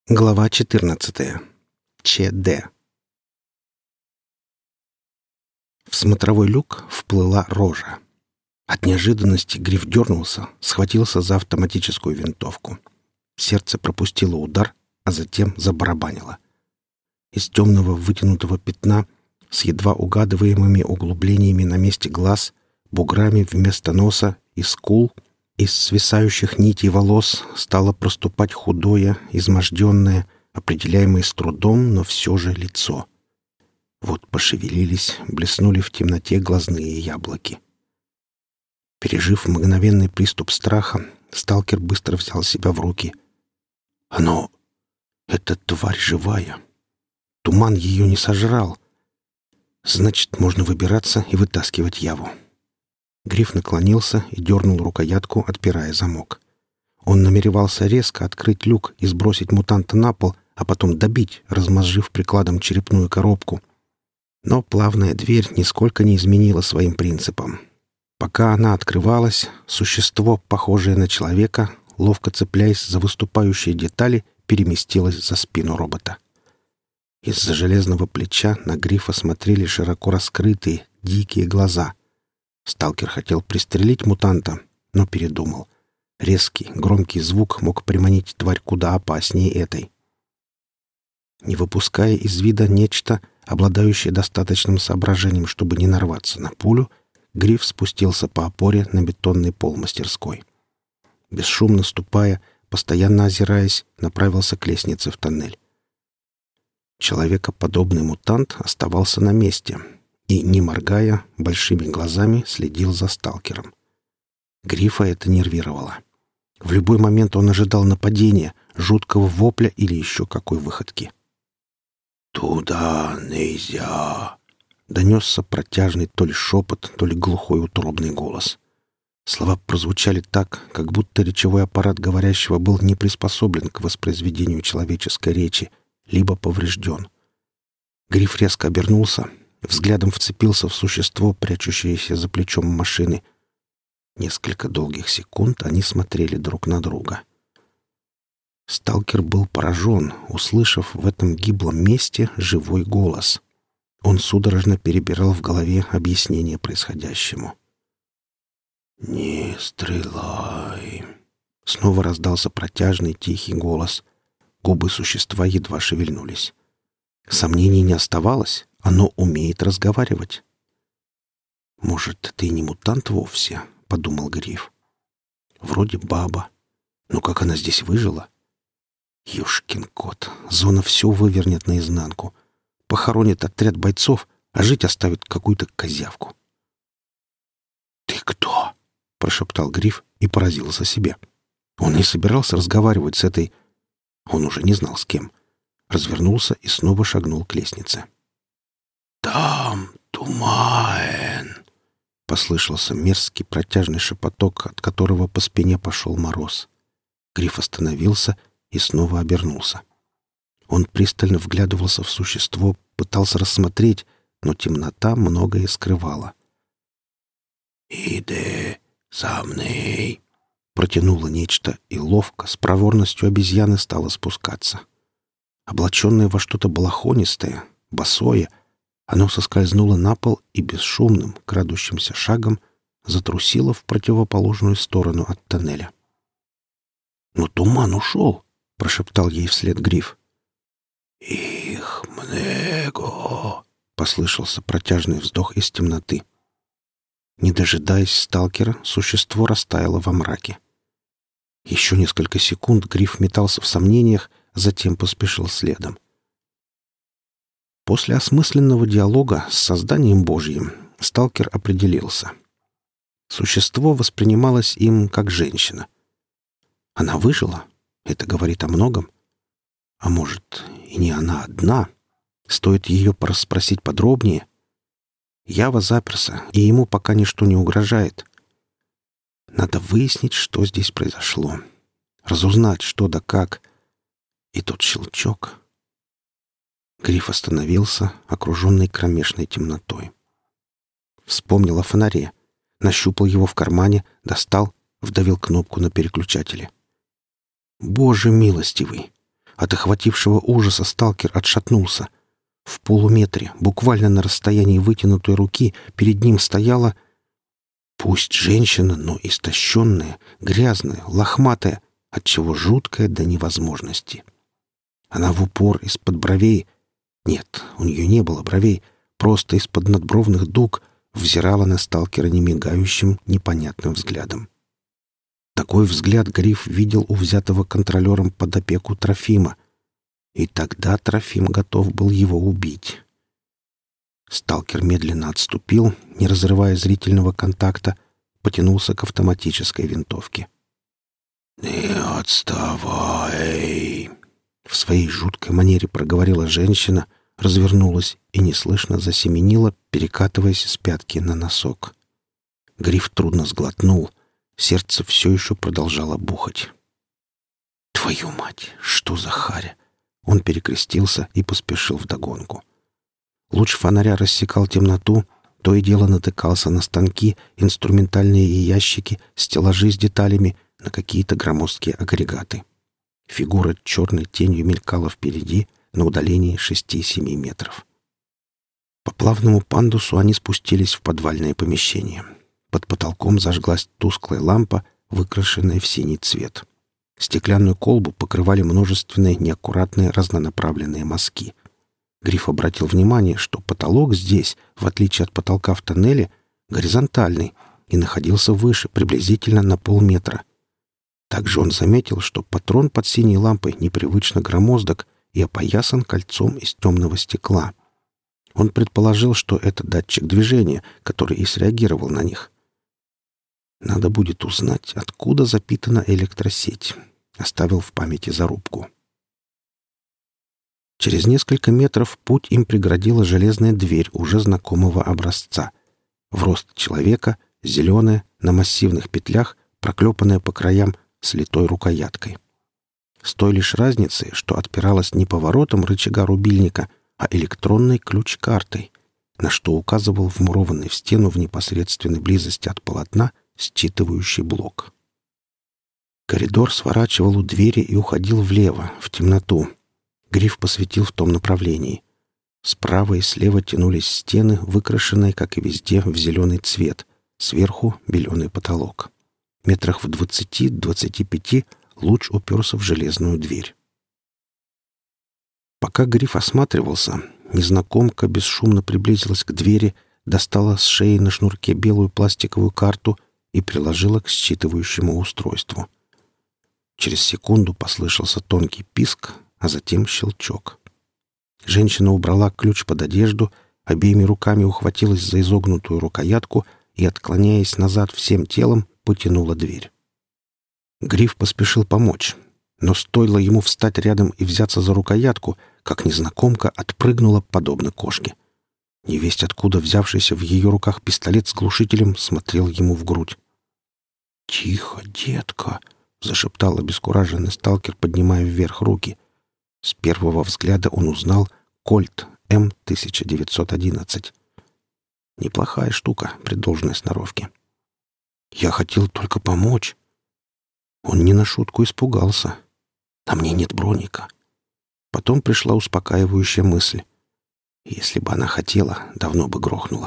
Глава 14. ЧД. В смотровой люк вплыла рожа. От неожиданности Гриф дернулся, схватился за автоматическую винтовку. Сердце пропустило удар, а затем забарабанило. Из темного вытянутого пятна с едва угадываемыми углублениями на месте глаз, буграми вместо носа и скул, из свисающих нитей волос стало проступать худое, изможденное, определяемое с трудом, но все же лицо. Вот пошевелились, блеснули в темноте глазные яблоки. Пережив мгновенный приступ страха, сталкер быстро взял себя в руки. Эта тварь живая. Туман ее не сожрал. Значит, можно выбираться и вытаскивать Яву. Гриф наклонился и дернул рукоятку, отпирая замок. Он намеревался резко открыть люк и сбросить мутанта на пол, а потом добить, размозжив прикладом черепную коробку. Но плавная дверь нисколько не изменила своим принципам. Пока она открывалась, существо, похожее на человека, ловко цепляясь за выступающие детали, переместилось за спину робота. Из-за железного плеча на Грифа смотрели широко раскрытые, дикие глаза. Сталкер хотел пристрелить мутанта, но передумал. Резкий, громкий звук мог приманить тварь куда опаснее этой. Не выпуская из вида нечто, обладающее достаточным соображением, чтобы не нарваться на пулю, Гриф спустился по опоре на бетонный пол мастерской. Бесшумно ступая, постоянно озираясь, направился к лестнице в тоннель. Человекоподобный мутант оставался на месте и, не моргая, большими глазами следил за сталкером. Грифа это нервировало. В любой момент он ожидал нападения, жуткого вопля или еще какой выходки. «Туда нельзя!» — донесся протяжный то ли шепот, то ли глухой утробный голос. Слова прозвучали так, как будто речевой аппарат говорящего был не приспособлен к воспроизведению человеческой речи, либо поврежден. Гриф резко обернулся, взглядом вцепился в существо, прячущееся за плечом машины. Несколько долгих секунд они смотрели друг на друга. Сталкер был поражен, услышав в этом гиблом месте живой голос. Он судорожно перебирал в голове объяснение происходящему. «Не стреляй!» Снова раздался протяжный тихий голос. Губы существа едва шевельнулись. Сомнений не оставалось. Оно умеет разговаривать. «Может, ты не мутант вовсе?» — подумал Гриф. «Вроде баба. Но как она здесь выжила?» «Ёшкин кот! Зона все вывернет наизнанку. Похоронит отряд бойцов, а жить оставит какую-то козявку». «Ты кто?» — прошептал Гриф и поразился себе. Он не собирался разговаривать с этой... Он уже не знал с кем. Развернулся и снова шагнул к лестнице. «Там туман!» — послышался мерзкий протяжный шепоток, от которого по спине пошел мороз. Гриф остановился и снова обернулся. Он пристально вглядывался в существо, пытался рассмотреть, но темнота многое скрывала. «Иди за мной!» — протянуло нечто, и ловко, с проворностью обезьяны стало спускаться. Облаченное во что-то балахонистое, босое, оно соскользнуло на пол и бесшумным, крадущимся шагом затрусило в противоположную сторону от тоннеля. «Но туман ушел!» — прошептал ей вслед Гриф. «Их много!» — послышался протяжный вздох из темноты. Не дожидаясь сталкера, существо растаяло во мраке. Еще несколько секунд Гриф метался в сомнениях, затем поспешил следом. После осмысленного диалога с созданием Божьим сталкер определился. Существо воспринималось им как женщина. Она выжила? Это говорит о многом. А может, и не она одна? Стоит ее порасспросить подробнее? Ява заперся, и ему пока ничто не угрожает. Надо выяснить, что здесь произошло. Разузнать, что да как. И тот щелчок... Гриф остановился, окруженный кромешной темнотой. Вспомнил о фонаре. Нащупал его в кармане, достал, вдавил кнопку на переключателе. Боже милостивый! От охватившего ужаса сталкер отшатнулся. В полуметре, буквально на расстоянии вытянутой руки, перед ним стояла... Пусть женщина, но истощенная, грязная, лохматая, отчего жуткая до невозможности. Она в упор из-под бровей... Нет, у нее не было бровей, просто из-под надбровных дуг взирала на сталкера немигающим, непонятным взглядом. Такой взгляд Гриф видел у взятого контролером под опеку Трофима. И тогда Трофим готов был его убить. Сталкер медленно отступил, не разрывая зрительного контакта, потянулся к автоматической винтовке. «Не отставай!» В своей жуткой манере проговорила женщина, развернулась и неслышно засеменила, перекатываясь с пятки на носок. Гриф трудно сглотнул. Сердце все еще продолжало бухать. «Твою мать! Что за харя?» Он перекрестился и поспешил вдогонку. Луч фонаря рассекал темноту, то и дело натыкался на станки, инструментальные ящики, стеллажи с деталями, на какие-то громоздкие агрегаты. Фигура черной тенью мелькала впереди, на удалении 6-7 метров. По плавному пандусу они спустились в подвальное помещение. Под потолком зажглась тусклая лампа, выкрашенная в синий цвет. Стеклянную колбу покрывали множественные неаккуратные разнонаправленные мазки. Гриф обратил внимание, что потолок здесь, в отличие от потолка в тоннеле, горизонтальный и находился выше, приблизительно на полметра. Также он заметил, что патрон под синей лампой непривычно громоздок и опоясан кольцом из темного стекла. Он предположил, что это датчик движения, который и среагировал на них. Надо будет узнать, откуда запитана электросеть. Оставил в памяти зарубку. Через несколько метров путь им преградила железная дверь уже знакомого образца. В рост человека, зеленая, на массивных петлях, проклепанная по краям, с литой рукояткой. С той лишь разницей, что отпиралась не поворотом рычага рубильника, а электронной ключ-картой, на что указывал вмурованный в стену в непосредственной близости от полотна считывающий блок. Коридор сворачивал у двери и уходил влево, в темноту. Гриф посветил в том направлении. Справа и слева тянулись стены, выкрашенные, как и везде, в зеленый цвет. Сверху — беленый потолок. Метрах в 20-25 луч уперся в железную дверь. Пока Гриф осматривался, незнакомка бесшумно приблизилась к двери, достала с шеи на шнурке белую пластиковую карту и приложила к считывающему устройству. Через секунду послышался тонкий писк, а затем щелчок. Женщина убрала ключ под одежду, обеими руками ухватилась за изогнутую рукоятку и, отклоняясь назад всем телом, потянула дверь. Гриф поспешил помочь, но стоило ему встать рядом и взяться за рукоятку, как незнакомка отпрыгнула, подобно кошке. Невесть откуда взявшийся в ее руках пистолет с глушителем смотрел ему в грудь. «Тихо, детка!» — зашептал обескураженный сталкер, поднимая вверх руки. С первого взгляда он узнал «Кольт М-1911». Неплохая штука при должной сноровке. «Я хотел только помочь». Он не на шутку испугался. «На мне нет броника». Потом пришла успокаивающая мысль. Если бы она хотела, давно бы грохнула.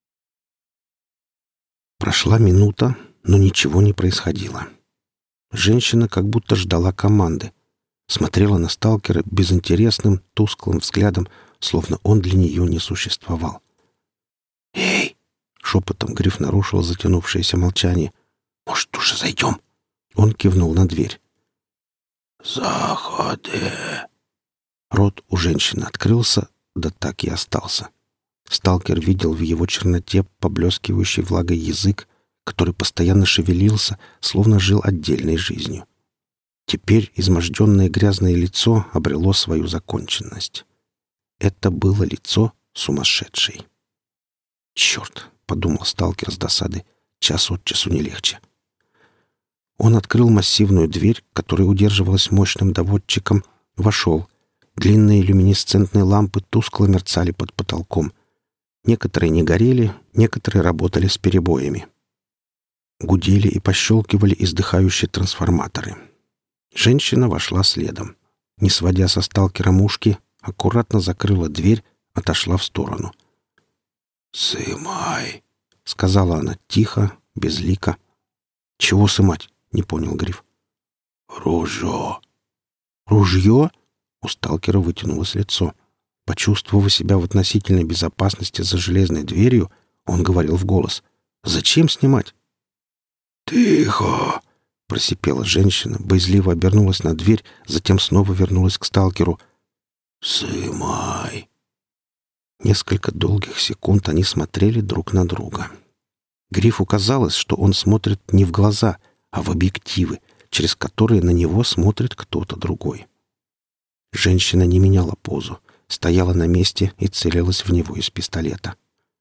Прошла минута, но ничего не происходило. Женщина как будто ждала команды. Смотрела на сталкера безинтересным, тусклым взглядом, словно он для нее не существовал. «Эй!» — шепотом Гриф нарушил затянувшееся молчание. «Может, уже зайдем?» Он кивнул на дверь. «Заходи!» Рот у женщины открылся, да так и остался. Сталкер видел в его черноте поблескивающий влагой язык, который постоянно шевелился, словно жил отдельной жизнью. Теперь изможденное грязное лицо обрело свою законченность. Это было лицо сумасшедшей. «Черт!» — подумал сталкер с досады. «Час от часу не легче». Он открыл массивную дверь, которая удерживалась мощным доводчиком, вошел. Длинные люминесцентные лампы тускло мерцали под потолком. Некоторые не горели, некоторые работали с перебоями. Гудели и пощелкивали издыхающие трансформаторы. Женщина вошла следом. не сводя со сталкера мушки, аккуратно закрыла дверь, отошла в сторону. «Сымай!» — сказала она тихо, безлико. «Чего сымать?» — не понял Гриф. «Ружье!» «Ружье?» — у сталкера вытянулось лицо. Почувствовав себя в относительной безопасности за железной дверью, он говорил в голос. «Зачем снимать?» «Тихо!» — просипела женщина, боязливо обернулась на дверь, затем снова вернулась к сталкеру. «Сымай!» Несколько долгих секунд они смотрели друг на друга. Грифу казалось, что он смотрит не в глаза, а в объективы, через которые на него смотрит кто-то другой. Женщина не меняла позу, стояла на месте и целилась в него из пистолета.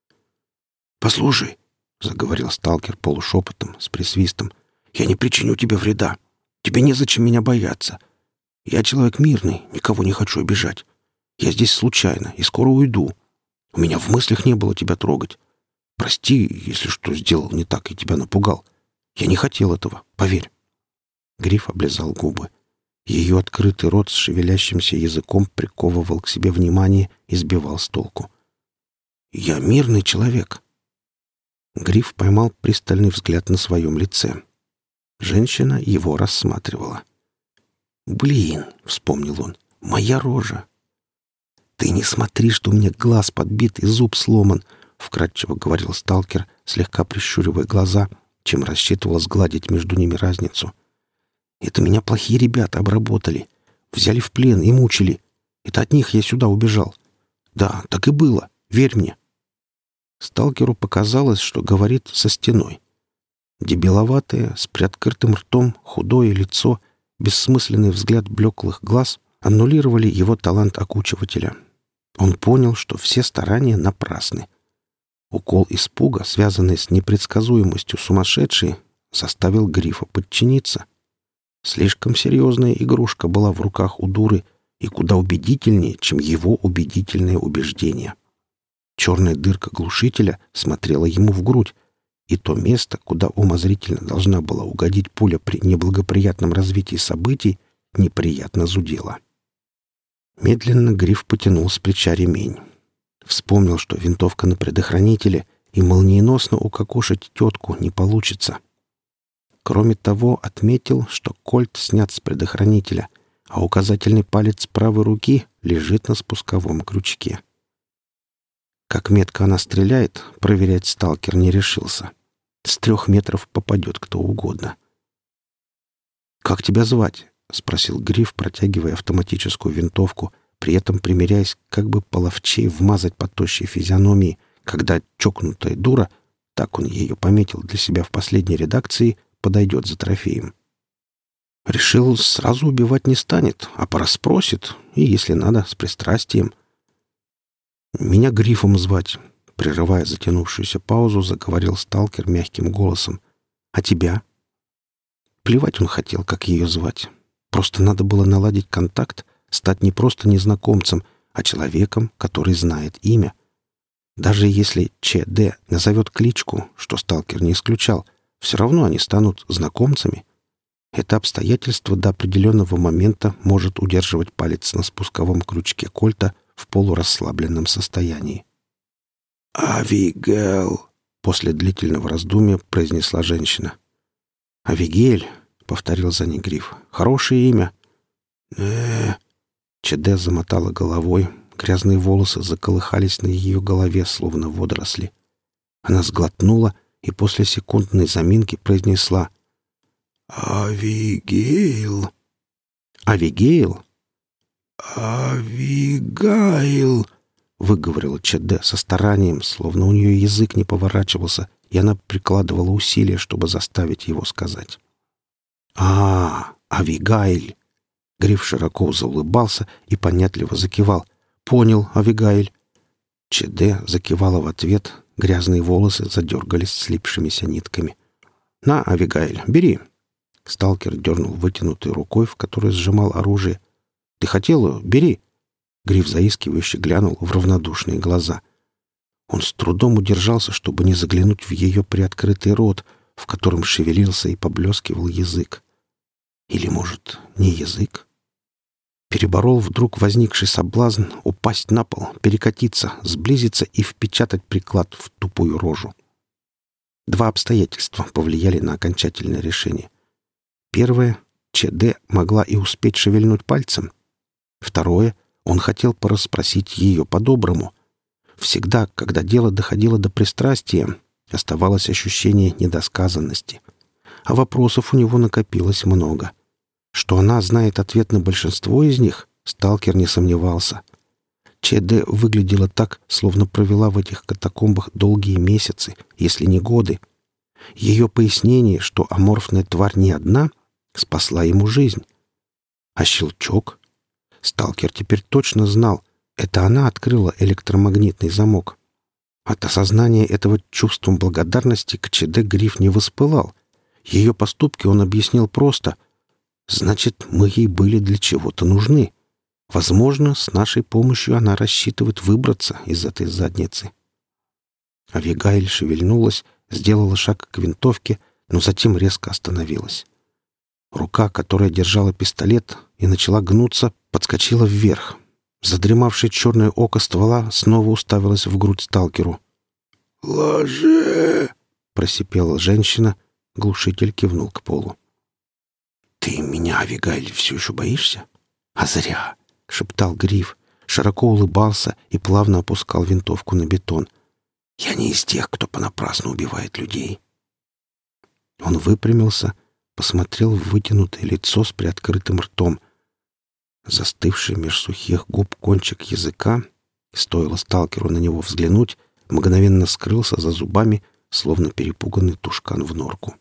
«Послушай», — заговорил сталкер полушепотом, с присвистом, — «я не причиню тебе вреда. Тебе незачем меня бояться. Я человек мирный, никого не хочу обижать. Я здесь случайно и скоро уйду. У меня в мыслях не было тебя трогать. Прости, если что сделал не так и тебя напугал. Я не хотел этого, поверь». Гриф облизал губы. Ее открытый рот с шевелящимся языком приковывал к себе внимание и сбивал с толку. «Я мирный человек». Гриф поймал пристальный взгляд на своем лице. Женщина его рассматривала. «Блин», — вспомнил он, — «моя рожа». «Ты не смотри, что у меня глаз подбит и зуб сломан», — вкратчиво говорил сталкер, слегка прищуривая глаза, чем рассчитывал сгладить между ними разницу. «Это меня плохие ребята обработали. Взяли в плен и мучили. Это от них я сюда убежал. Да, так и было. Верь мне». Сталкеру показалось, что говорит со стеной. Дебиловатое, с приоткрытым ртом, худое лицо, бессмысленный взгляд блеклых глаз аннулировали его талант окучивателя. Он понял, что все старания напрасны. Укол испуга, связанный с непредсказуемостью сумасшедшей, заставил Грифа подчиниться. Слишком серьезная игрушка была в руках у дуры и куда убедительнее, чем его убедительное убеждение. Черная дырка глушителя смотрела ему в грудь, и то место, куда умозрительно должна была угодить пуля при неблагоприятном развитии событий, неприятно зудело. Медленно Гриф потянул с плеча ремень. Вспомнил, что винтовка на предохранителе, и молниеносно укокошить тетку не получится. Кроме того, отметил, что кольт снят с предохранителя, а указательный палец правой руки лежит на спусковом крючке. Как метко она стреляет, проверять сталкер не решился. С 3 метров попадет кто угодно. «Как тебя звать?» — спросил Гриф, протягивая автоматическую винтовку, при этом примеряясь, как бы половчей вмазать по тощей физиономии, когда чокнутая дура, так он ее пометил для себя в последней редакции, подойдет за трофеем. Решил, сразу убивать не станет, а порасспросит, и, если надо, с пристрастием. «Меня Грифом звать», — прерывая затянувшуюся паузу, заговорил сталкер мягким голосом. «А тебя?» Плевать он хотел, как ее звать. Просто надо было наладить контакт, стать не просто незнакомцем, а человеком, который знает имя. Даже если ЧД назовет кличку, что сталкер не исключал, все равно они станут знакомцами. Это обстоятельство до определенного момента может удерживать палец на спусковом крючке кольта в полурасслабленном состоянии. «Авигел», — после длительного раздумья произнесла женщина. «Авигель», — повторил за ней Гриф, — «хорошее имя». ЧД замотала головой, грязные волосы заколыхались на ее голове, словно водоросли. Она сглотнула и после секундной заминки произнесла «Авигейл». «Авигейл?» «Авигайл», — выговорила ЧД со старанием, словно у нее язык не поворачивался, и она прикладывала усилия, чтобы заставить его сказать. Авигайль». Гриф широко заулыбался и понятливо закивал. «Понял, Авигайль». ЧД закивала в ответ, грязные волосы задергались слипшимися нитками. «На, Авигайль, бери». Сталкер дернул вытянутой рукой, в которой сжимал оружие. «Ты хотела? Бери!» Гриф заискивающе глянул в равнодушные глаза. Он с трудом удержался, чтобы не заглянуть в ее приоткрытый рот, в котором шевелился и поблескивал язык. Или, может, не язык? Переборол вдруг возникший соблазн упасть на пол, перекатиться, сблизиться и впечатать приклад в тупую рожу. Два обстоятельства повлияли на окончательное решение. Первое — ЧД могла и успеть шевельнуть пальцем. Второе — он хотел порасспросить ее по-доброму. Всегда, когда дело доходило до пристрастия, оставалось ощущение недосказанности. А вопросов у него накопилось много. Что она знает ответ на большинство из них, сталкер не сомневался. ЧД выглядела так, словно провела в этих катакомбах долгие месяцы, если не годы. Ее пояснение, что аморфная тварь не одна, спасла ему жизнь. А щелчок? Сталкер теперь точно знал, это она открыла электромагнитный замок. От осознания этого чувством благодарности к ЧД Гриф не воспылал. Ее поступки он объяснил просто. Значит, мы ей были для чего-то нужны. Возможно, с нашей помощью она рассчитывает выбраться из этой задницы. Авигаэль шевельнулась, сделала шаг к винтовке, но затем резко остановилась. Рука, которая держала пистолет и начала гнуться, подскочила вверх. Задремавшее черное око ствола снова уставилось в грудь сталкеру. «Ложи!» — просипела женщина. Глушитель кивнул к полу. «Ты меня, Авигаэль, все еще боишься?» «А зря!» — шептал Гриф, широко улыбался и плавно опускал винтовку на бетон. «Я не из тех, кто понапрасну убивает людей». Он выпрямился, посмотрел в вытянутое лицо с приоткрытым ртом. Застывший меж сухих губ кончик языка, стоило сталкеру на него взглянуть, мгновенно скрылся за зубами, словно перепуганный тушкан в норку.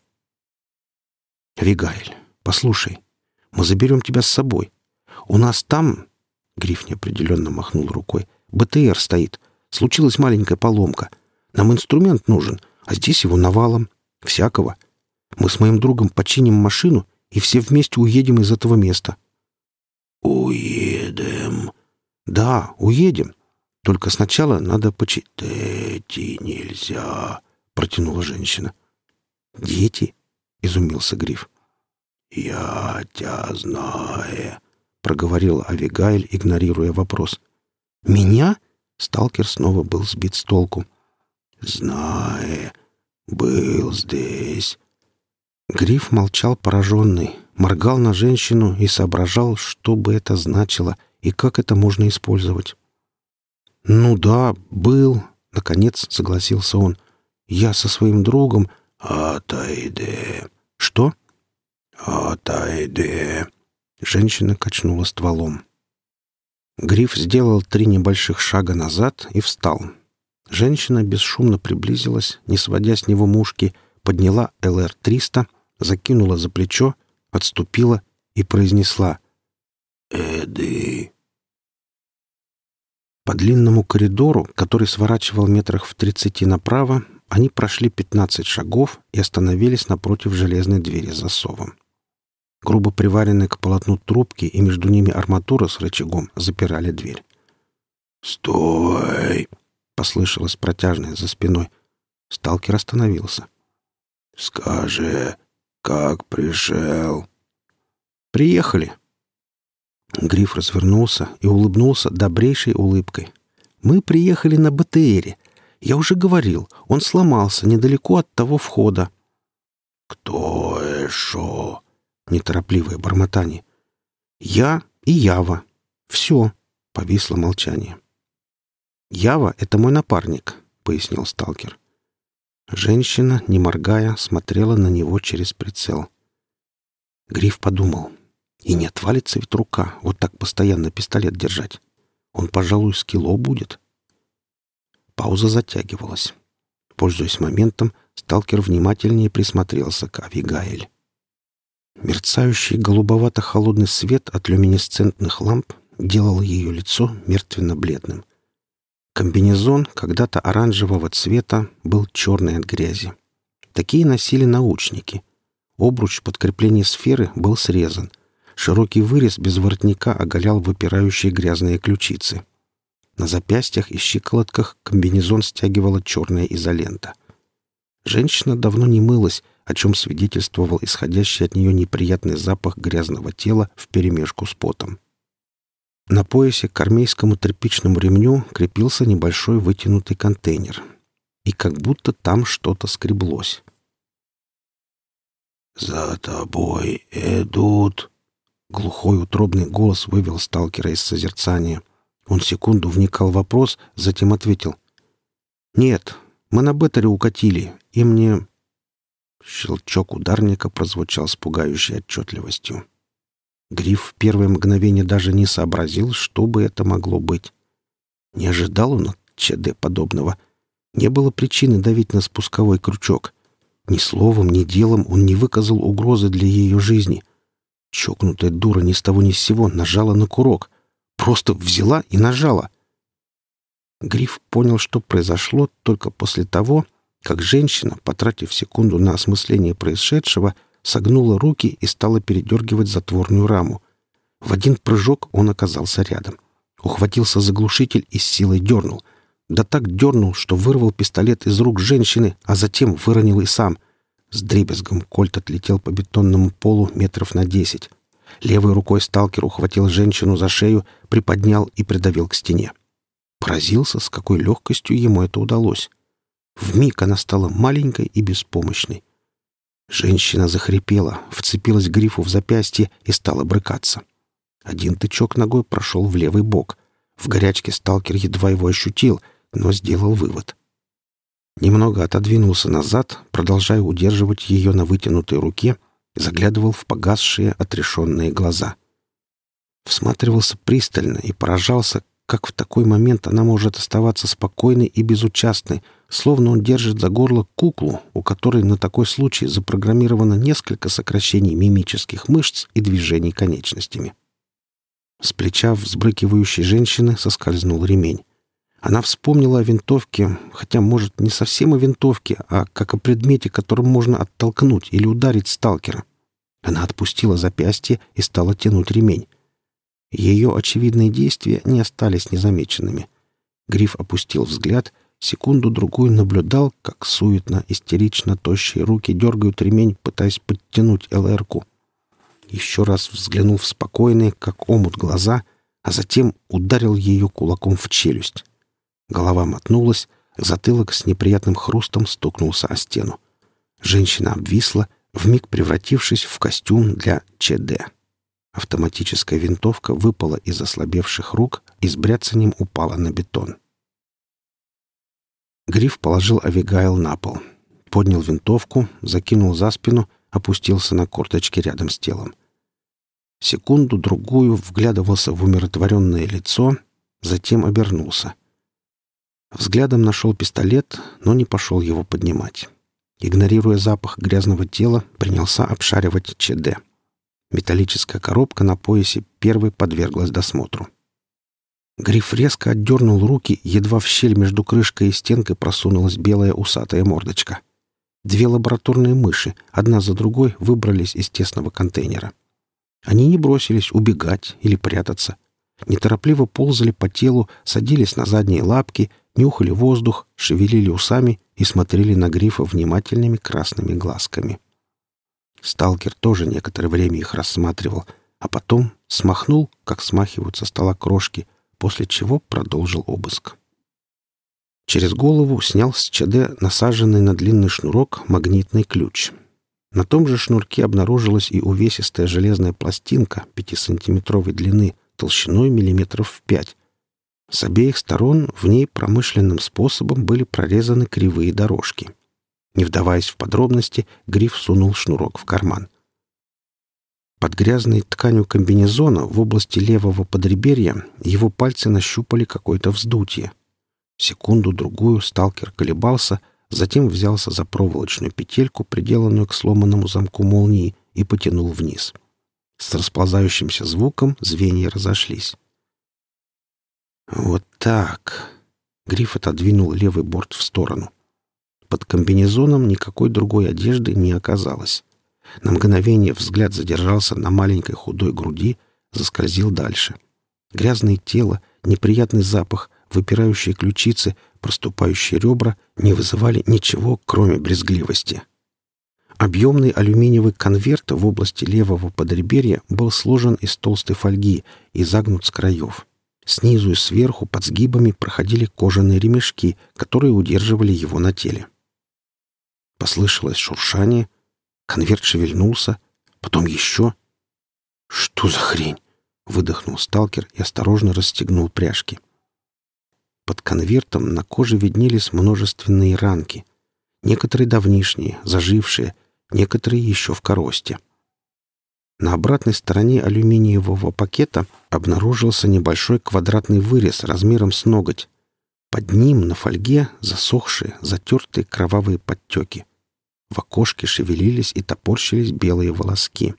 «Авигаэль, послушай, мы заберем тебя с собой. У нас там...» — Гриф неопределенно махнул рукой. «БТР стоит. Случилась маленькая поломка. Нам инструмент нужен, а здесь его навалом. Всякого. Мы с моим другом починим машину и все вместе уедем из этого места». «Уедем?» «Да, уедем. Только сначала надо «Дети нельзя», — протянула женщина. «Дети?» — изумился Гриф. «Я тебя знаю», — проговорила Авигаэль, игнорируя вопрос. «Меня?» — сталкер снова был сбит с толку. «Знаю, был здесь». Гриф молчал пораженный, моргал на женщину и соображал, что бы это значило и как это можно использовать. «Ну да, был», — наконец согласился он. «Я со своим другом...» «Отойди». «Что?» «Отойди». Женщина качнула стволом. Гриф сделал 3 небольших шага назад и встал. Женщина бесшумно приблизилась, не сводя с него мушки, подняла ЛР-300, закинула за плечо, отступила и произнесла «Эды». По длинному коридору, который сворачивал метрах в 30 направо, они прошли 15 шагов и остановились напротив железной двери с засовом. Грубо приваренные к полотну трубки и между ними арматура с рычагом запирали дверь. «Стой!» — послышалось протяжное за спиной. Сталкер остановился. «Скажи, как пришел?» «Приехали». Гриф развернулся и улыбнулся добрейшей улыбкой. «Мы приехали на БТРе. Я уже говорил, он сломался недалеко от того входа». «Кто еще?» — неторопливое бормотание. «Я и Ява. Все». — повисло молчание. «Ява — это мой напарник», — пояснил сталкер. Женщина, не моргая, смотрела на него через прицел. Гриф подумал, и не отвалится ведь рука вот так постоянно пистолет держать. Он, пожалуй, с кило будет. Пауза затягивалась. Пользуясь моментом, сталкер внимательнее присмотрелся к Авигаэль. Мерцающий голубовато-холодный свет от люминесцентных ламп делал ее лицо мертвенно-бледным. Комбинезон, когда-то оранжевого цвета, был черный от грязи. Такие носили научники. Обруч подкрепления сферы был срезан. Широкий вырез без воротника оголял выпирающие грязные ключицы. На запястьях и щиколотках комбинезон стягивала черная изолента. Женщина давно не мылась, о чем свидетельствовал исходящий от нее неприятный запах грязного тела вперемешку с потом. На поясе к армейскому тряпичному ремню крепился небольшой вытянутый контейнер. И как будто там что-то скреблось. «За тобой идут!» Глухой утробный голос вывел сталкера из созерцания. Он секунду вникал в вопрос, затем ответил. «Нет, мы на беттере укатили, и мне...» Щелчок ударника прозвучал с пугающей отчетливостью. Гриф в первое мгновение даже не сообразил, что бы это могло быть. Не ожидал он от ЧД подобного. Не было причины давить на спусковой крючок. Ни словом, ни делом он не выказал угрозы для ее жизни. Чокнутая дура ни с того ни с сего нажала на курок. Просто взяла и нажала. Гриф понял, что произошло только после того, как женщина, потратив секунду на осмысление происшедшего, согнула руки и стала передергивать затворную раму. В один прыжок он оказался рядом. Ухватился за глушитель и с силой дернул. Да так дернул, что вырвал пистолет из рук женщины, а затем выронил и сам. С дребезгом кольт отлетел по бетонному полу метров на 10. Левой рукой сталкер ухватил женщину за шею, приподнял и придавил к стене. Поразился, с какой легкостью ему это удалось. Вмиг она стала маленькой и беспомощной. Женщина захрипела, вцепилась Грифу в запястье и стала брыкаться. Один тычок ногой прошел в левый бок. В горячке сталкер едва его ощутил, но сделал вывод. Немного отодвинулся назад, продолжая удерживать ее на вытянутой руке, заглядывал в погасшие, отрешенные глаза. Всматривался пристально и поражался, как в такой момент она может оставаться спокойной и безучастной, словно он держит за горло куклу, у которой на такой случай запрограммировано несколько сокращений мимических мышц и движений конечностями. С плеча взбрыкивающей женщины соскользнул ремень. Она вспомнила о винтовке, хотя, может, не совсем о винтовке, а как о предмете, которым можно оттолкнуть или ударить сталкера. Она отпустила запястье и стала тянуть ремень. Ее очевидные действия не остались незамеченными. Гриф опустил взгляд, секунду-другую наблюдал, как суетно, истерично тощие руки дергают ремень, пытаясь подтянуть ЛР-ку. Еще раз взглянул в спокойные, как омут, глаза, а затем ударил ее кулаком в челюсть. Голова мотнулась, затылок с неприятным хрустом стукнулся о стену. Женщина обвисла, вмиг превратившись в костюм для ЧД. Автоматическая винтовка выпала из ослабевших рук и с бряцанием упала на бетон. Гриф положил Авигайл на пол. Поднял винтовку, закинул за спину, опустился на корточки рядом с телом. Секунду-другую вглядывался в умиротворенное лицо, затем обернулся. Взглядом нашел пистолет, но не пошел его поднимать. Игнорируя запах грязного тела, принялся обшаривать ЧД. Металлическая коробка на поясе первой подверглась досмотру. Гриф резко отдернул руки, едва в щель между крышкой и стенкой просунулась белая усатая мордочка. 2 лабораторные мыши, одна за другой, выбрались из тесного контейнера. Они не бросились убегать или прятаться. Неторопливо ползали по телу, садились на задние лапки, нюхали воздух, шевелили усами и смотрели на Грифа внимательными красными глазками. Сталкер тоже некоторое время их рассматривал, а потом смахнул, как смахивают со стола крошки, после чего продолжил обыск. Через голову снял с ЧД насаженный на длинный шнурок магнитный ключ. На том же шнурке обнаружилась и увесистая железная пластинка 5-сантиметровой длины, толщиной миллиметров 5. С обеих сторон в ней промышленным способом были прорезаны кривые дорожки. Не вдаваясь в подробности, Гриф сунул шнурок в карман. Под грязной тканью комбинезона в области левого подреберья его пальцы нащупали какое-то вздутие. Секунду-другую сталкер колебался, затем взялся за проволочную петельку, приделанную к сломанному замку молнии, и потянул вниз. С расползающимся звуком звенья разошлись. «Вот так!» Гриф отодвинул левый борт в сторону. Под комбинезоном никакой другой одежды не оказалось. На мгновение взгляд задержался на маленькой худой груди, заскользил дальше. Грязное тело, неприятный запах, выпирающие ключицы, проступающие ребра не вызывали ничего, кроме брезгливости. Объемный алюминиевый конверт в области левого подреберья был сложен из толстой фольги и загнут с краев. Снизу и сверху под сгибами проходили кожаные ремешки, которые удерживали его на теле. Послышалось шуршание, конверт шевельнулся, потом еще. «Что за хрень?» — выдохнул сталкер и осторожно расстегнул пряжки. Под конвертом на коже виднелись множественные ранки. Некоторые давнишние, зажившие, некоторые еще в коросте. На обратной стороне алюминиевого пакета обнаружился небольшой квадратный вырез размером с ноготь. Под ним на фольге засохшие, затертые кровавые подтеки. В окошке шевелились и топорщились белые волоски.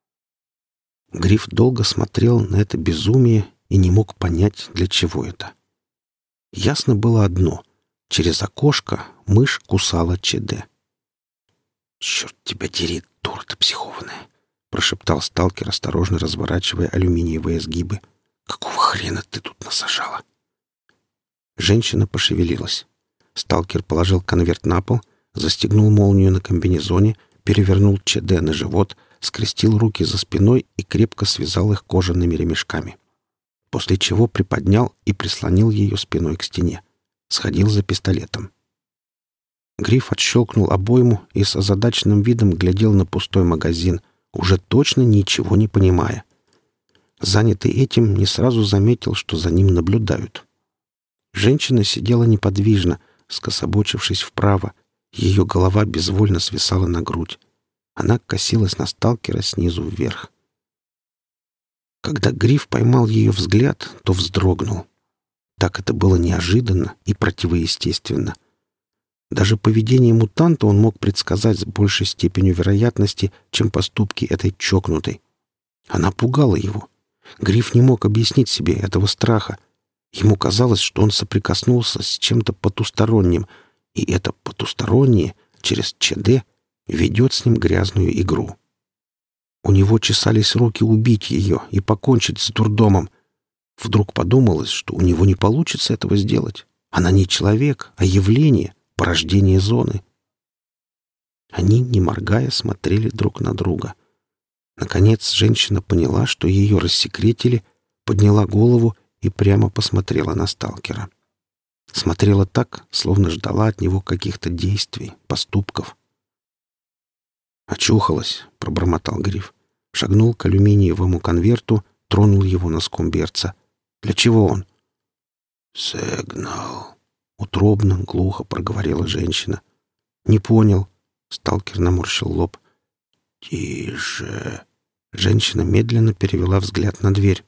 Гриф долго смотрел на это безумие и не мог понять, для чего это. Ясно было одно — через окошко мышь кусала ЧД. «Черт тебя дери, дура ты психованная!» — прошептал сталкер, осторожно разворачивая алюминиевые сгибы. «Какого хрена ты тут насажала?» Женщина пошевелилась. Сталкер положил конверт на пол, застегнул молнию на комбинезоне, перевернул ЧД на живот, скрестил руки за спиной и крепко связал их кожаными ремешками. После чего приподнял и прислонил ее спиной к стене. Сходил за пистолетом. Гриф отщелкнул обойму и с озадаченным видом глядел на пустой магазин, уже точно ничего не понимая. Занятый этим, не сразу заметил, что за ним наблюдают. Женщина сидела неподвижно, скособочившись вправо. Ее голова безвольно свисала на грудь. Она косилась на сталкера снизу вверх. Когда Гриф поймал ее взгляд, то вздрогнул. Так это было неожиданно и противоестественно. Даже поведение мутанта он мог предсказать с большей степенью вероятности, чем поступки этой чокнутой. Она пугала его. Гриф не мог объяснить себе этого страха. Ему казалось, что он соприкоснулся с чем-то потусторонним, и это потустороннее через ЧД ведет с ним грязную игру. У него чесались руки убить ее и покончить с дурдомом. Вдруг подумалось, что у него не получится этого сделать. Она не человек, а явление, порождение зоны. Они, не моргая, смотрели друг на друга. Наконец женщина поняла, что ее рассекретили, подняла голову и прямо посмотрела на сталкера. Смотрела так, словно ждала от него каких-то действий, поступков. «Очухалась», — пробормотал Гриф. Шагнул к алюминиевому конверту, тронул его носком берца. «Для чего он?» «Сигнал», — утробно, глухо проговорила женщина. «Не понял». Сталкер наморщил лоб. «Тише». Женщина медленно перевела взгляд на дверь.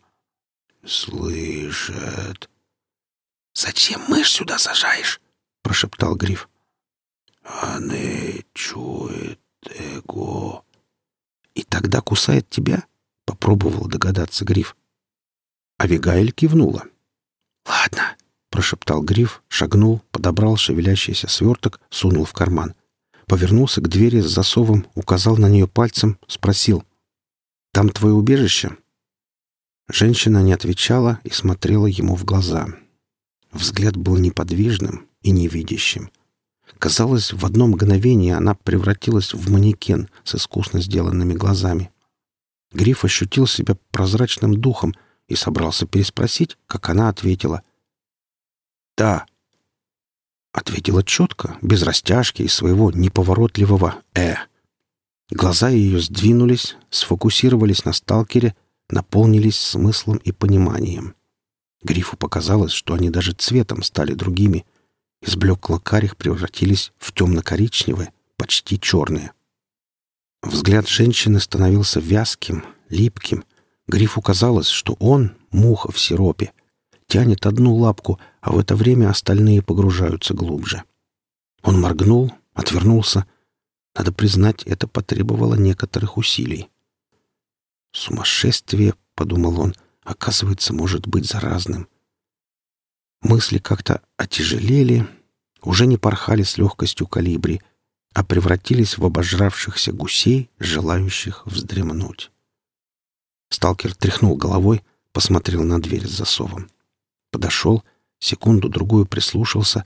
«Слышит». «Зачем мышь сюда сажаешь?» — прошептал Гриф. «Они чуют его». «И тогда кусает тебя?» — попробовал догадаться Гриф. Авигаэль кивнула. «Ладно», — прошептал Гриф, шагнул, подобрал шевелящийся сверток, сунул в карман. Повернулся к двери с засовом, указал на нее пальцем, спросил. «Там твое убежище?» Женщина не отвечала и смотрела ему в глаза. Взгляд был неподвижным и невидящим. Казалось, в одно мгновение она превратилась в манекен с искусно сделанными глазами. Гриф ощутил себя прозрачным духом и собрался переспросить, как она ответила. «Да». Ответила четко, без растяжки и своего неповоротливого «э». Глаза ее сдвинулись, сфокусировались на сталкере, наполнились смыслом и пониманием. Грифу показалось, что они даже цветом стали другими. Из блекло-карих превратились в темно-коричневые, почти черные. Взгляд женщины становился вязким, липким. Грифу казалось, что он — муха в сиропе. Тянет одну лапку, а в это время остальные погружаются глубже. Он моргнул, отвернулся. Надо признать, это потребовало некоторых усилий. «Сумасшествие», — подумал он, — оказывается, может быть заразным. Мысли как-то отяжелели, уже не порхали с легкостью колибри, а превратились в обожравшихся гусей, желающих вздремнуть. Сталкер тряхнул головой, посмотрел на дверь с засовом. Подошел, секунду-другую прислушался,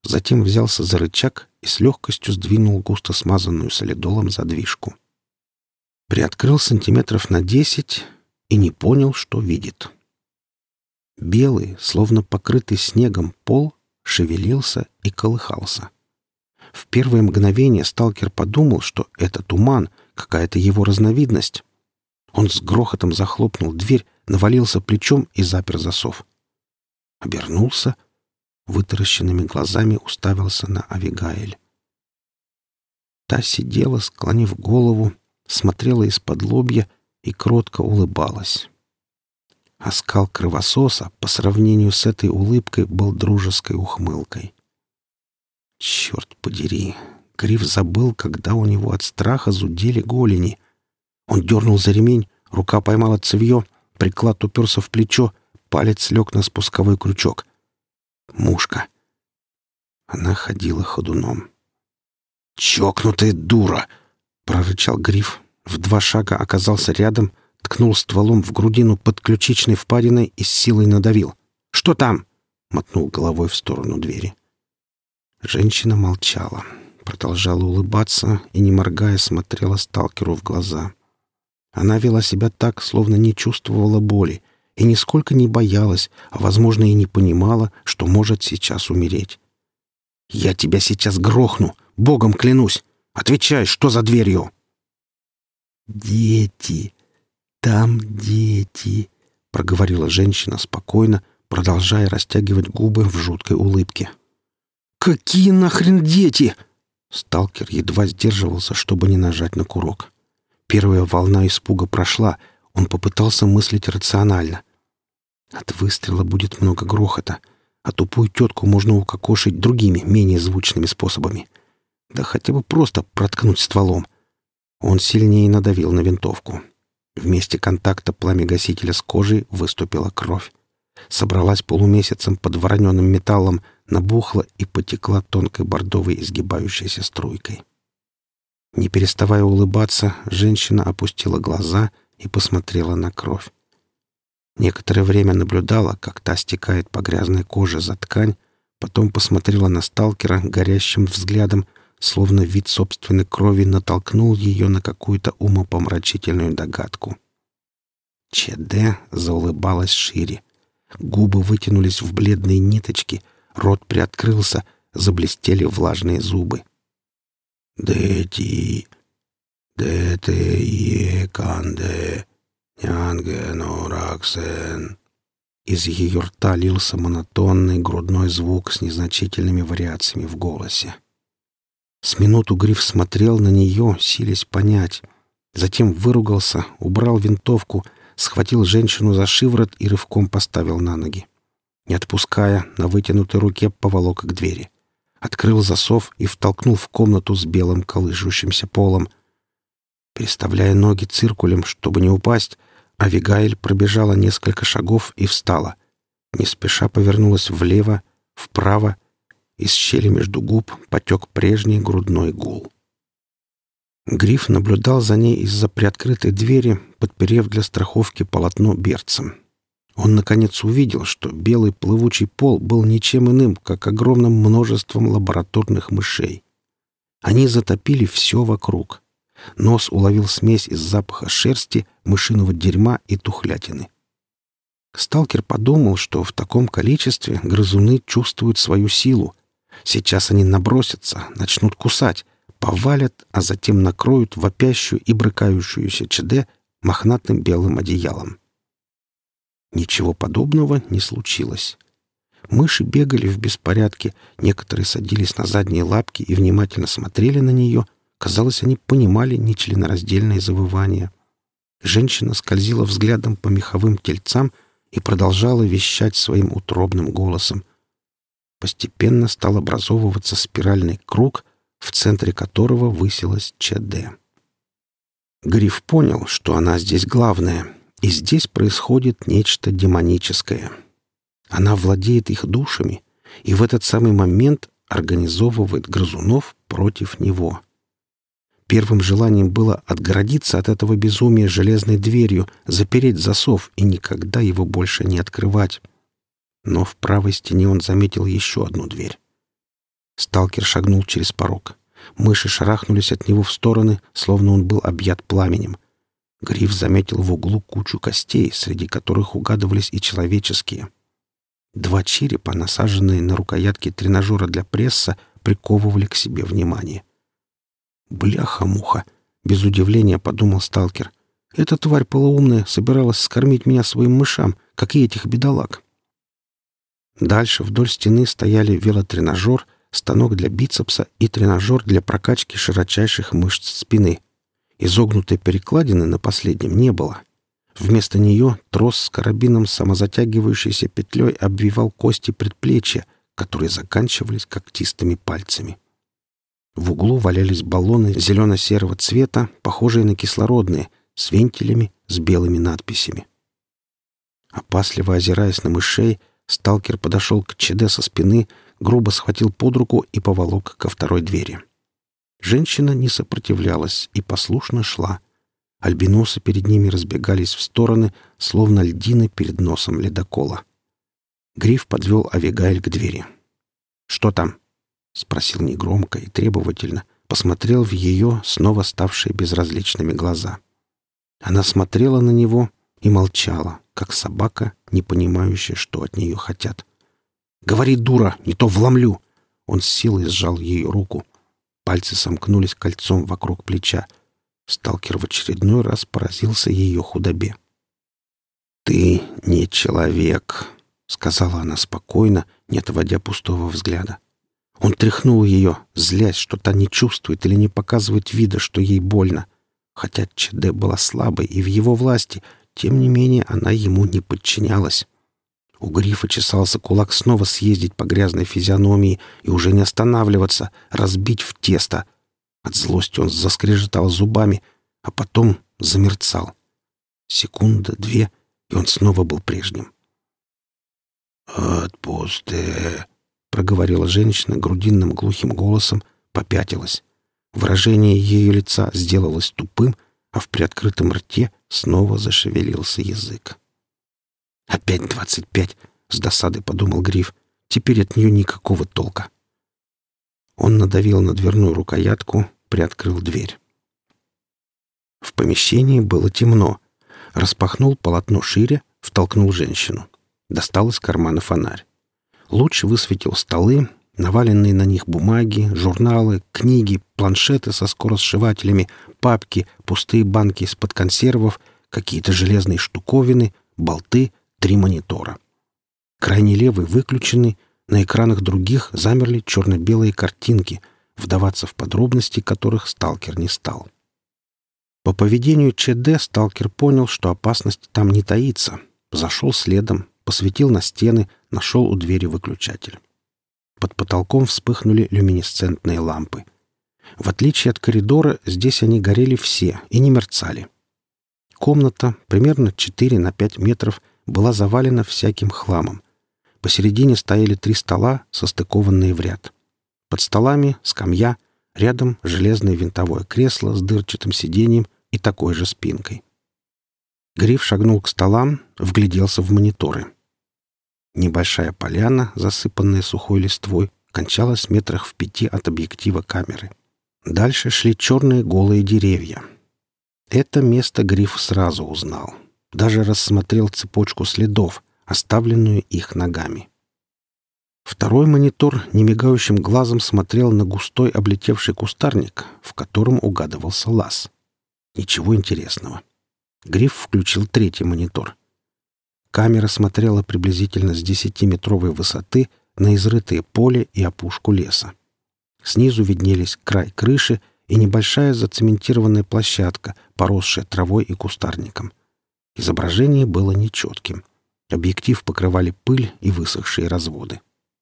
Затем взялся за рычаг и с легкостью сдвинул густо смазанную солидолом задвижку. Приоткрыл сантиметров на 10 и не понял, что видит. Белый, словно покрытый снегом пол, шевелился и колыхался. В первое мгновение сталкер подумал, что это туман, какая-то его разновидность. Он с грохотом захлопнул дверь, навалился плечом и запер засов. Обернулся, вытаращенными глазами уставился на Авигаэль. Та сидела, склонив голову, смотрела из-под лобья и кротко улыбалась. Оскал кровососа по сравнению с этой улыбкой был дружеской ухмылкой. Черт подери! Гриф забыл, когда у него от страха зудели голени. Он дернул за ремень, рука поймала цевье, приклад уперся в плечо, палец лег на спусковой крючок. Мушка. Она ходила ходуном. «Чокнутая дура!» — прорычал Гриф. В 2 шага оказался рядом, ткнул стволом в грудину под ключичной впадиной и с силой надавил. «Что там?» — мотнул головой в сторону двери. Женщина молчала, продолжала улыбаться и, не моргая, смотрела сталкеру в глаза. Она вела себя так, словно не чувствовала боли, и нисколько не боялась, а, возможно, и не понимала, что может сейчас умереть. «Я тебя сейчас грохну! Богом клянусь! Отвечай, что за дверью?» «Дети! Там дети!» — проговорила женщина спокойно, продолжая растягивать губы в жуткой улыбке. «Какие нахрен дети?» Сталкер едва сдерживался, чтобы не нажать на курок. Первая волна испуга прошла, он попытался мыслить рационально. От выстрела будет много грохота, а тупую тетку можно укокошить другими, менее звучными способами. Да хотя бы просто проткнуть стволом. Он сильнее надавил на винтовку. В месте контакта пламя-гасителя с кожей выступила кровь. Собралась полумесяцем под вороненым металлом, набухла и потекла тонкой бордовой изгибающейся струйкой. Не переставая улыбаться, женщина опустила глаза и посмотрела на кровь. Некоторое время наблюдала, как та стекает по грязной коже за ткань, потом посмотрела на сталкера горящим взглядом, словно вид собственной крови натолкнул ее на какую-то умопомрачительную догадку. ЧД заулыбалась шире. Губы вытянулись в бледные ниточки, рот приоткрылся, заблестели влажные зубы. «Дети, дете канде, нянгенораксен». Из ее рта лился монотонный грудной звук с незначительными вариациями в голосе. С минуту Гриф смотрел на нее, силясь понять. Затем выругался, убрал винтовку, схватил женщину за шиворот и рывком поставил на ноги. Не отпуская, на вытянутой руке поволок к двери. Открыл засов и втолкнул в комнату с белым колышущимся полом. Переставляя ноги циркулем, чтобы не упасть, Авигаэль пробежала несколько шагов и встала. Не спеша повернулась влево, вправо. Из щели между губ потек прежний грудной гул. Гриф наблюдал за ней из-за приоткрытой двери, подперев для страховки полотно берцем. Он, наконец, увидел, что белый плывучий пол был ничем иным, как огромным множеством лабораторных мышей. Они затопили все вокруг. Нос уловил смесь из запаха шерсти, мышиного дерьма и тухлятины. Сталкер подумал, что в таком количестве грызуны чувствуют свою силу. Сейчас они набросятся, начнут кусать, повалят, а затем накроют вопящую и брыкающуюся ЧД мохнатым белым одеялом. Ничего подобного не случилось. Мыши бегали в беспорядке, некоторые садились на задние лапки и внимательно смотрели на нее. Казалось, они понимали нечленораздельное завывание. Женщина скользила взглядом по меховым тельцам и продолжала вещать своим утробным голосом. Постепенно стал образовываться спиральный круг, в центре которого высилась ЧД. Гриф понял, что она здесь главная, и здесь происходит нечто демоническое. Она владеет их душами и в этот самый момент организовывает грызунов против него. Первым желанием было отгородиться от этого безумия железной дверью, запереть засов и никогда его больше не открывать. Но в правой стене он заметил еще одну дверь. Сталкер шагнул через порог. Мыши шарахнулись от него в стороны, словно он был объят пламенем. Гриф заметил в углу кучу костей, среди которых угадывались и человеческие. 2 черепа, насаженные на рукоятки тренажера для пресса, приковывали к себе внимание. «Бляха-муха!» — без удивления подумал сталкер. «Эта тварь полоумная собиралась скормить меня своим мышам, как и этих бедолаг». Дальше вдоль стены стояли велотренажер, станок для бицепса и тренажер для прокачки широчайших мышц спины. Изогнутой перекладины на последнем не было. Вместо нее трос с карабином самозатягивающейся петлей обвивал кости предплечья, которые заканчивались когтистыми пальцами. В углу валялись баллоны зелено-серого цвета, похожие на кислородные, с вентилями, с белыми надписями. Опасливо озираясь на мышей, сталкер подошел к ЧД со спины, грубо схватил под руку и поволок ко второй двери. Женщина не сопротивлялась и послушно шла. Альбиносы перед ними разбегались в стороны, словно льдины перед носом ледокола. Гриф подвел Авигаэль к двери. «Что там?» — спросил негромко и требовательно, посмотрел в ее, снова ставшие безразличными глаза. Она смотрела на него и молчала, как собака, не понимающая, что от нее хотят. «Говори, дура, не то вломлю!» Он с силой сжал ее руку. Пальцы сомкнулись кольцом вокруг плеча. Сталкер в очередной раз поразился ее худобе. «Ты не человек», — сказала она спокойно, не отводя пустого взгляда. Он тряхнул ее, злясь, что та не чувствует или не показывает вида, что ей больно. Хотя ЧД была слабой и в его власти, тем не менее она ему не подчинялась. У Грифа чесался кулак снова съездить по грязной физиономии и уже не останавливаться, разбить в тесто. От злости он заскрежетал зубами, а потом замерцал. Секунда, 2, и он снова был прежним. «Отпусти!» — проговорила женщина грудинным глухим голосом, попятилась. Выражение ее лица сделалось тупым, а в приоткрытом рте снова зашевелился язык. «Опять 25!» — с досадой подумал Гриф. «Теперь от нее никакого толка». Он надавил на дверную рукоятку, приоткрыл дверь. В помещении было темно. Распахнул полотно шире, втолкнул женщину. Достал из кармана фонарь. Луч высветил столы, наваленные на них бумаги, журналы, книги, планшеты со скоросшивателями, папки, пустые банки из-под консервов, какие-то железные штуковины, болты, 3 монитора. Крайне левый выключенный, на экранах других замерли черно-белые картинки, вдаваться в подробности которых сталкер не стал. По поведению ЧД сталкер понял, что опасность там не таится. Зашел следом, посветил на стены, нашел у двери выключатель. Под потолком вспыхнули люминесцентные лампы. В отличие от коридора, здесь они горели все и не мерцали. Комната, примерно 4 на 5 метров, была завалена всяким хламом. Посередине стояли 3 стола, состыкованные в ряд. Под столами — скамья, рядом — железное винтовое кресло с дырчатым сиденьем и такой же спинкой. Гриф шагнул к столам, вгляделся в мониторы. Небольшая поляна, засыпанная сухой листвой, кончалась метрах в 5 от объектива камеры. Дальше шли черные голые деревья. Это место Гриф сразу узнал. Даже рассмотрел цепочку следов, оставленную их ногами. Второй монитор немигающим глазом смотрел на густой облетевший кустарник, в котором угадывался лаз. Ничего интересного. Гриф включил 3-й монитор. Камера смотрела приблизительно с 10-метровой высоты на изрытое поле и опушку леса. Снизу виднелись край крыши и небольшая зацементированная площадка, поросшая травой и кустарником. Изображение было нечетким. Объектив покрывали пыль и высохшие разводы.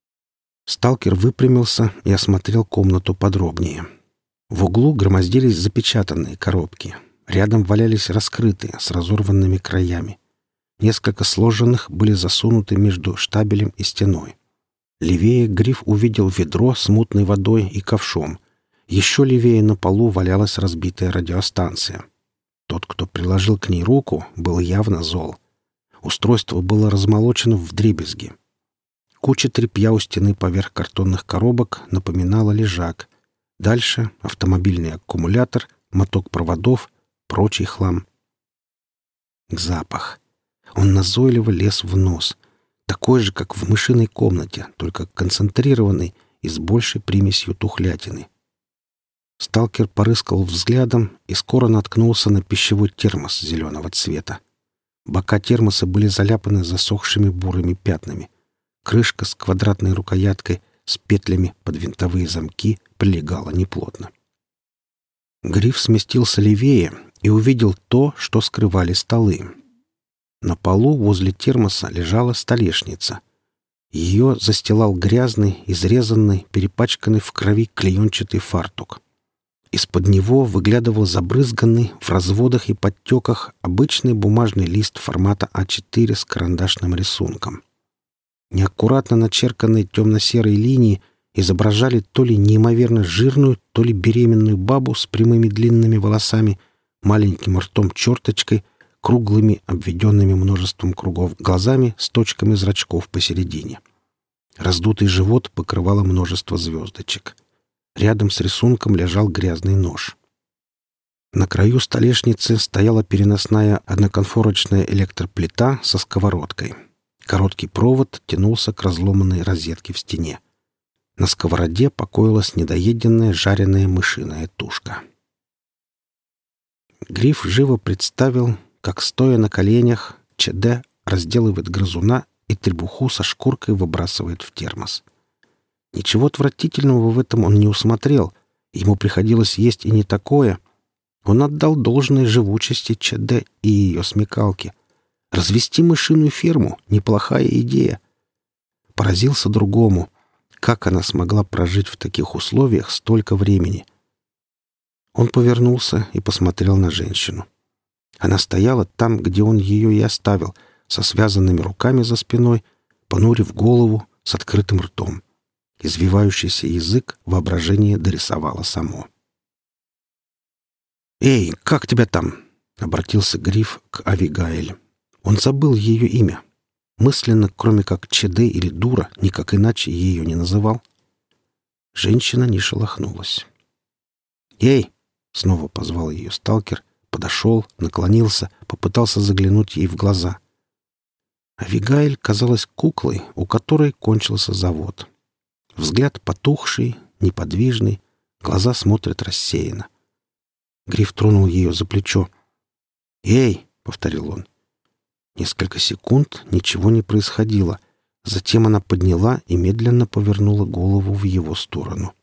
Сталкер выпрямился и осмотрел комнату подробнее. В углу громоздились запечатанные коробки. Рядом валялись раскрытые, с разорванными краями. Несколько сложенных были засунуты между штабелем и стеной. Левее Гриф увидел ведро с мутной водой и ковшом. Еще левее на полу валялась разбитая радиостанция. Тот, кто приложил к ней руку, был явно зол. Устройство было размолочено вдребезги. Куча тряпья у стены поверх картонных коробок напоминала лежак. Дальше автомобильный аккумулятор, моток проводов, прочий хлам. Запах. Он назойливо лез в нос. Такой же, как в мышиной комнате, только концентрированный и с большей примесью тухлятины. Сталкер порыскал взглядом и скоро наткнулся на пищевой термос зеленого цвета. Бока термоса были заляпаны засохшими бурыми пятнами. Крышка с квадратной рукояткой, с петлями под винтовые замки, прилегала неплотно. Гриф сместился левее и увидел то, что скрывали столы. На полу возле термоса лежала столешница. Ее застилал грязный, изрезанный, перепачканный в крови клеенчатый фартук. Из-под него выглядывал забрызганный в разводах и подтеках обычный бумажный лист формата А4 с карандашным рисунком. Неаккуратно начерканные темно-серые линии изображали то ли неимоверно жирную, то ли беременную бабу с прямыми длинными волосами, маленьким ртом-черточкой, круглыми, обведенными множеством кругов глазами с точками зрачков посередине. Раздутый живот покрывало множество звездочек. Рядом с рисунком лежал грязный нож. На краю столешницы стояла переносная одноконфорочная электроплита со сковородкой. Короткий провод тянулся к разломанной розетке в стене. На сковороде покоилась недоеденная жареная мышиная тушка. Гриф живо представил, как, стоя на коленях, ЧД разделывает грызуна и требуху со шкуркой выбрасывает в термос. Ничего отвратительного в этом он не усмотрел. Ему приходилось есть и не такое. Он отдал должное живучести ЧД и ее смекалке. Развести мышиную ферму — неплохая идея. Поразился другому. Как она смогла прожить в таких условиях столько времени? Он повернулся и посмотрел на женщину. Она стояла там, где он ее и оставил, со связанными руками за спиной, понурив голову, с открытым ртом. Извивающийся язык воображение дорисовало само. «Эй, как тебя там?» — обратился Гриф к Авигаэль. Он забыл ее имя. Мысленно, кроме как ЧД или дура, никак иначе ее не называл. Женщина не шелохнулась. «Эй!» — снова позвал ее сталкер, подошел, наклонился, попытался заглянуть ей в глаза. Авигаэль казалась куклой, у которой кончился завод. Взгляд потухший, неподвижный, глаза смотрят рассеянно. Гриф тронул ее за плечо. «Эй!» — повторил он. Несколько секунд ничего не происходило. Затем она подняла и медленно повернула голову в его сторону.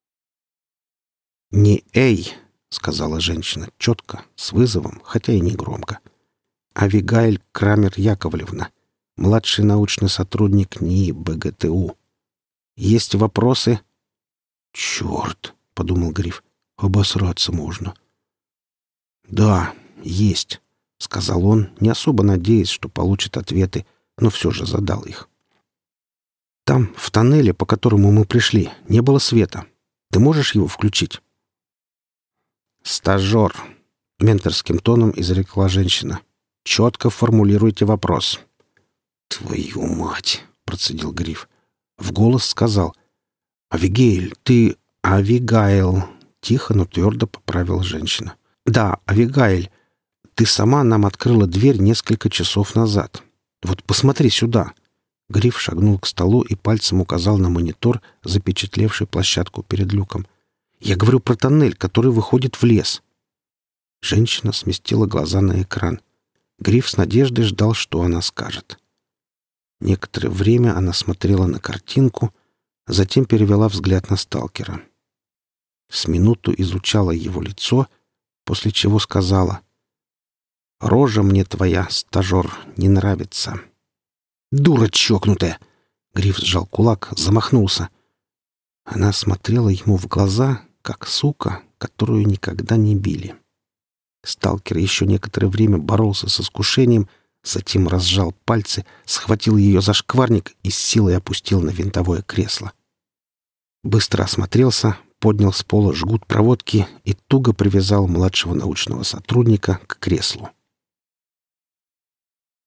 «Не эй!» — сказала женщина четко, с вызовом, хотя и не громко. «Авигаэль Крамер-Яковлевна, младший научный сотрудник НИИ БГТУ. Есть вопросы?» «Черт!» — подумал Гриф. «Обосраться можно». «Да, есть», — сказал он, не особо надеясь, что получит ответы, но все же задал их. «Там, в тоннеле, по которому мы пришли, не было света. Ты можешь его включить?» «Стажер», — менторским тоном изрекла женщина. «Четко формулируйте вопрос». «Твою мать!» — процедил Гриф. В голос сказал: «Авигейль, ты...» «Авигайл», — тихо, но твердо поправила женщина. «Да, Авигайл, ты сама нам открыла дверь несколько часов назад. Вот посмотри сюда». Гриф шагнул к столу и пальцем указал на монитор, запечатлевший площадку перед люком. «Я говорю про тоннель, который выходит в лес». Женщина сместила глаза на экран. Гриф с надеждой ждал, что она скажет. Некоторое время она смотрела на картинку, затем перевела взгляд на сталкера. С минуту изучала его лицо, после чего сказала: «Рожа мне твоя, стажер, не нравится». «Дура чокнутая!» Гриф сжал кулак, замахнулся. Она смотрела ему в глаза, как сука, которую никогда не били. Сталкер еще некоторое время боролся с искушением, затем разжал пальцы, схватил ее за шкварник и с силой опустил на винтовое кресло. Быстро осмотрелся, поднял с пола жгут проводки и туго привязал младшего научного сотрудника к креслу.